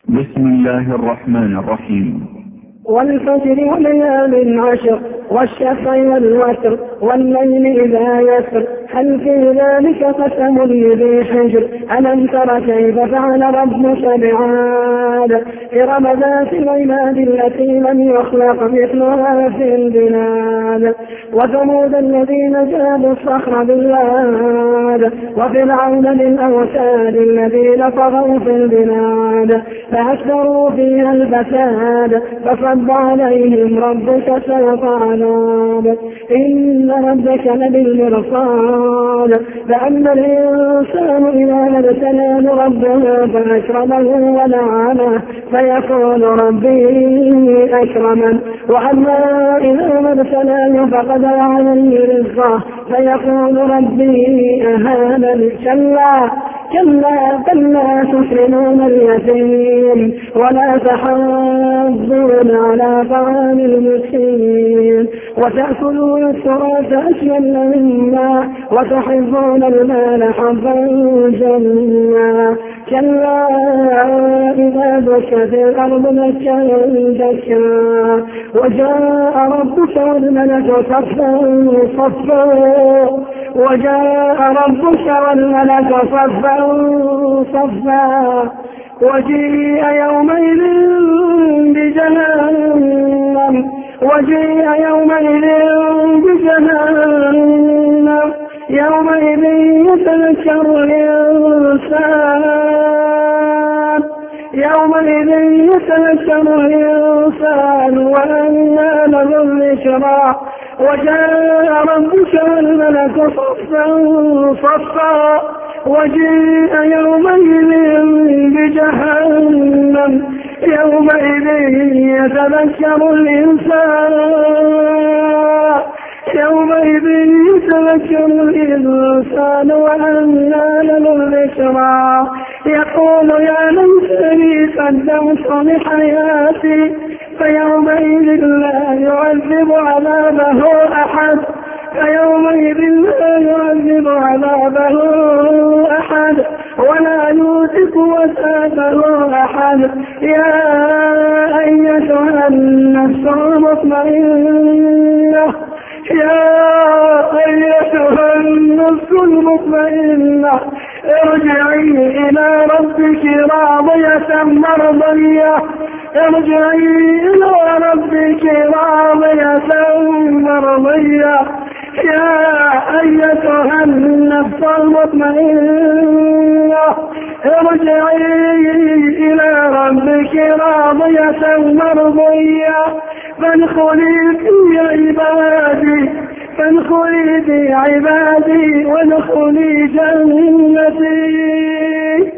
بسم الله الرحمن الرحيم. والفجر وليال عشر والشفع والوتر والليل إذا يسر هل في ذلك قسم لذي حجر ألم تر كيف فعل ربك بعاد إرم ذات العماد التي لم يخلق مثلها في البلاد وثمود الذين جابوا الصخر بالواد وفرعون بالأوتاد الذين طغوا في البلاد فأكثروا فيها الفساد فصب عليهم ربك سوط عذاب إن ربك لبالمرصاد فأما الإنسان إذا ما ابتلاه ربه فأكرمه ونعمه فيقول ربي أكرمن وأما إذا ما ابتلاه فقدر عليه رزقه فيقول ربي أهانن كلا بل لا تكرمون اليتيم ولا تحاضون على طعام المسكين وتأكلون التراث أكلا مما وتحبون المال حظا جما كلا إذا دكت الأرض دكا دكا وجاء ربك والملك صفا صفا وجاء ربك والملك صفا صفا وجيء يومئذ بجهنم يومئذ يتذكر الإنسان وأنى له الذكرى وجاء ربك والملك صفا صفا وجيء يومئذ بجهنم يومئذ يتذكر الإنسان وأنى له الذكرى يقول يا ليتني قدمت لحياتي فيومئذ لا يعذب عذابه أحد ولا يوثق وثاقه أحد يا أيتها النفس المطمئنة ارجعي إلى ربك راضية مرضية يا أيتها النفس المطمئنة ارجعي إلى ربك راضية مرضية فادخلي في عبادي وادخلي جنتي